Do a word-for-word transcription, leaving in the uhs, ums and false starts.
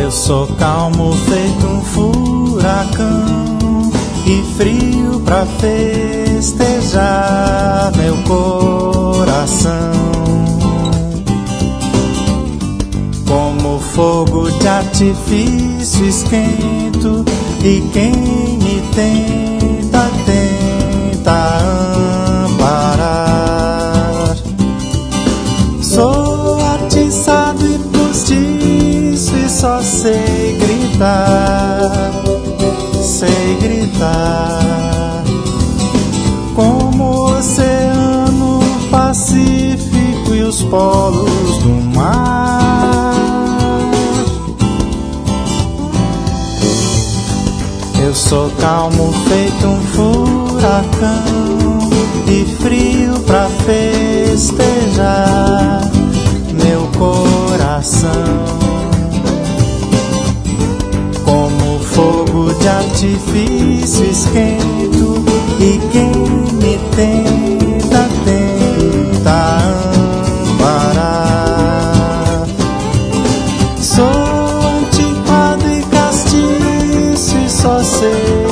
Eu sou calmo feito um furacão e frio pra festejar meu coração. Como fogo de artifício esquento, e quem me tenta, tenta amparar. Sou atiçado e postiço e só sei gritar, sei gritar. Como o oceano Pacífico e os polos do mar. Eu sou calmo feito um furacão e frio pra festejar meu coração. Como fogo de artifício esquento, e quem me tenta, tenta amparar. Sou antiquado e castiço e só sei